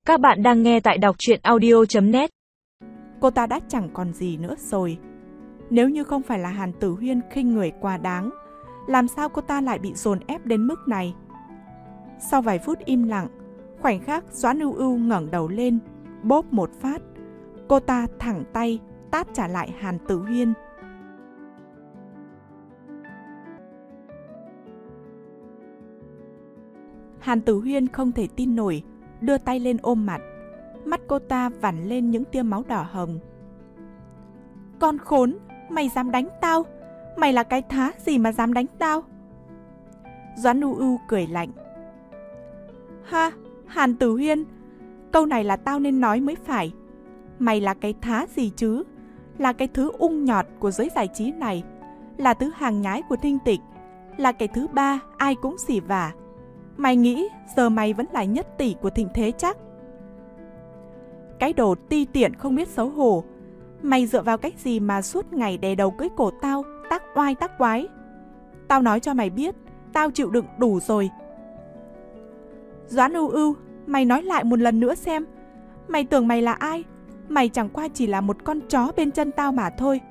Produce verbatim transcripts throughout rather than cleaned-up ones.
Các bạn đang nghe tại đọc truyện audio chấm net. Cô ta đã chẳng còn gì nữa rồi. Nếu như không phải là Hàn Tử Huyên khinh người quá đáng, làm sao cô ta lại bị dồn ép đến mức này? Sau vài phút im lặng, khoảnh khắc Doãn Ưu Ưu ngẩng đầu lên, bóp một phát, cô ta thẳng tay tát trả lại Hàn Tử Huyên. Hàn Tử Huyên không thể tin nổi, đưa tay lên ôm mặt. Mắt cô ta vằn lên những tia máu đỏ hồng. Con khốn, mày dám đánh tao? Mày là cái thá gì mà dám đánh tao? Doãn Ưu Ưu cười lạnh. Ha, Hàn Tử Huyên, câu này là tao nên nói mới phải. Mày là cái thá gì chứ? Là cái thứ ung nhọt của giới giải trí này, là thứ hàng nhái của Ninh Tịch, là cái thứ ba ai cũng xỉ vả. Mày nghĩ giờ mày vẫn là nhất tỷ của thịnh thế chắc? Cái đồ ti tiện không biết xấu hổ, mày dựa vào cách gì mà suốt ngày đè đầu cưỡi cổ tao, tác oai tác quái? Tao nói cho mày biết, tao chịu đựng đủ rồi. Doãn Ưu Ưu, mày nói lại một lần nữa xem. Mày tưởng mày là ai? Mày chẳng qua chỉ là một con chó bên chân tao mà thôi.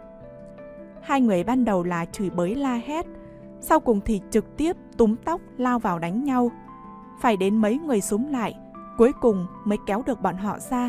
Hai người ban đầu là chửi bới la hét, sau cùng thì trực tiếp túm tóc lao vào đánh nhau. Phải đến mấy người xúm lại, cuối cùng mới kéo được bọn họ ra.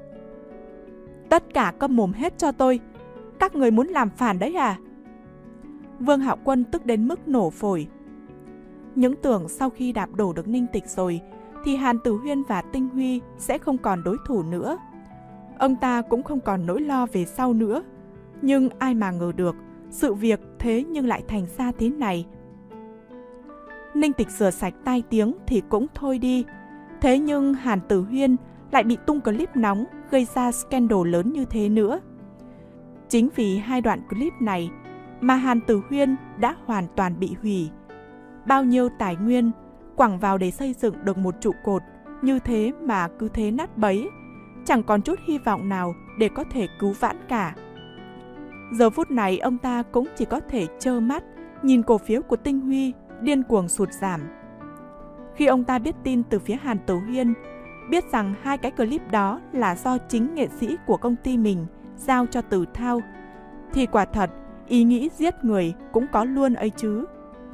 Tất cả câm mồm hết cho tôi. Các người muốn làm phản đấy à? Vương Hạo Quân tức đến mức nổ phổi. Những tưởng sau khi đạp đổ được Ninh Tịch rồi thì Hàn Tử Huyên và Tinh Huy sẽ không còn đối thủ nữa. Ông ta cũng không còn nỗi lo về sau nữa. Nhưng ai mà ngờ được, sự việc thế nhưng lại thành ra thế này. Ninh Tịch rửa sạch tai tiếng thì cũng thôi đi. Thế nhưng Hàn Tử Huyên lại bị tung clip nóng gây ra scandal lớn như thế nữa. Chính vì hai đoạn clip này mà Hàn Tử Huyên đã hoàn toàn bị hủy. Bao nhiêu tài nguyên quẳng vào để xây dựng được một trụ cột như thế mà cứ thế nát bấy, chẳng còn chút hy vọng nào để có thể cứu vãn cả. Giờ phút này ông ta cũng chỉ có thể trơ mắt nhìn cổ phiếu của Tinh Huy điên cuồng sụt giảm. Khi ông ta biết tin từ phía Hàn Tử Huyên, biết rằng hai cái clip đó là do chính nghệ sĩ của công ty mình giao cho Từ Thao, thì quả thật ý nghĩ giết người cũng có luôn ấy chứ.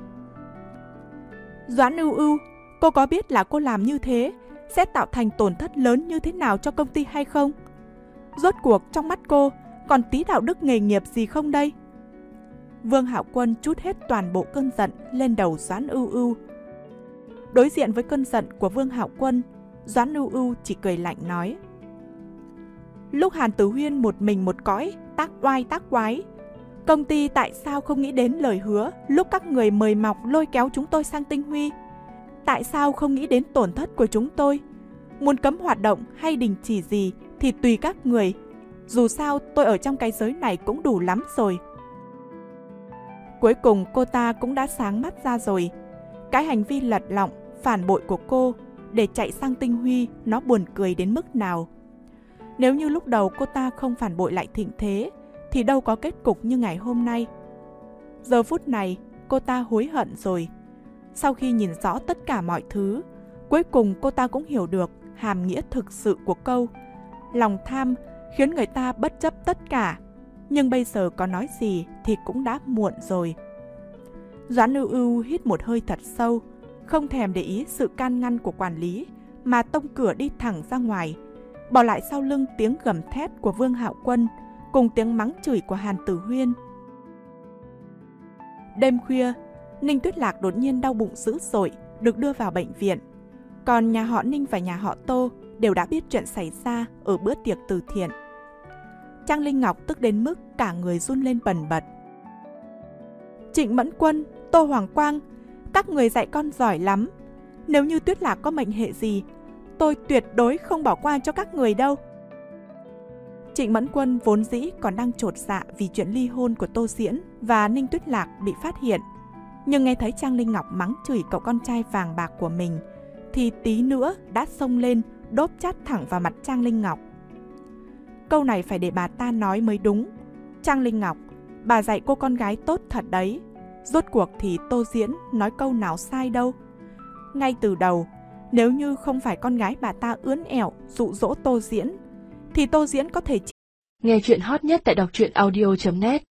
Doãn Ưu Ưu, cô có biết là cô làm như thế sẽ tạo thành tổn thất lớn như thế nào cho công ty hay không? Rốt cuộc trong mắt cô còn tí đạo đức nghề nghiệp gì không đây? Vương Hạo Quân trút hết toàn bộ cơn giận lên đầu Doãn Ưu Ưu. Đối diện với cơn giận của Vương Hạo Quân, Doãn Ưu Ưu chỉ cười lạnh nói. Lúc Hàn Tử Huyên một mình một cõi, tác oai tác quái, công ty tại sao không nghĩ đến lời hứa lúc các người mời mọc lôi kéo chúng tôi sang Tinh Huy? Tại sao không nghĩ đến tổn thất của chúng tôi? Muốn cấm hoạt động hay đình chỉ gì thì tùy các người. Dù sao tôi ở trong cái giới này cũng đủ lắm rồi. Cuối cùng cô ta cũng đã sáng mắt ra rồi. Cái hành vi lật lọng, phản bội của cô để chạy sang Tinh Huy nó buồn cười đến mức nào. Nếu như lúc đầu cô ta không phản bội lại thịnh thế thì đâu có kết cục như ngày hôm nay. Giờ phút này cô ta hối hận rồi. Sau khi nhìn rõ tất cả mọi thứ, cuối cùng cô ta cũng hiểu được hàm nghĩa thực sự của câu lòng tham khiến người ta bất chấp tất cả. Nhưng bây giờ có nói gì thì cũng đã muộn rồi. Doãn Ưu Ưu hít một hơi thật sâu, không thèm để ý sự can ngăn của quản lý mà tông cửa đi thẳng ra ngoài, bỏ lại sau lưng tiếng gầm thét của Vương Hạo Quân cùng tiếng mắng chửi của Hàn Tử Huyên. Đêm khuya, Ninh Tuyết Lạc đột nhiên đau bụng dữ dội, được đưa vào bệnh viện. Còn nhà họ Ninh và nhà họ Tô đều đã biết chuyện xảy ra ở bữa tiệc từ thiện. Trang Linh Ngọc tức đến mức cả người run lên bần bật. Trịnh Mẫn Quân, Tô Hoàng Quang, các người dạy con giỏi lắm. Nếu như Tuyết Lạc có mệnh hệ gì, tôi tuyệt đối không bỏ qua cho các người đâu. Trịnh Mẫn Quân vốn dĩ còn đang chột dạ vì chuyện ly hôn của Tô Diễn và Ninh Tuyết Lạc bị phát hiện. Nhưng nghe thấy Trang Linh Ngọc mắng chửi cậu con trai vàng bạc của mình thì tí nữa đã xông lên đốp chát thẳng vào mặt Trang Linh Ngọc. Câu này phải để bà ta nói mới đúng. Trang Linh Ngọc, bà dạy cô con gái tốt thật đấy. Rốt cuộc thì Tô Diễn nói câu nào sai đâu. Ngay từ đầu, Nếu như không phải con gái bà ta ướn ẻo dụ dỗ Tô Diễn, thì Tô Diễn có thể... Nghe chuyện hot nhất tại đọc truyện audio chấm net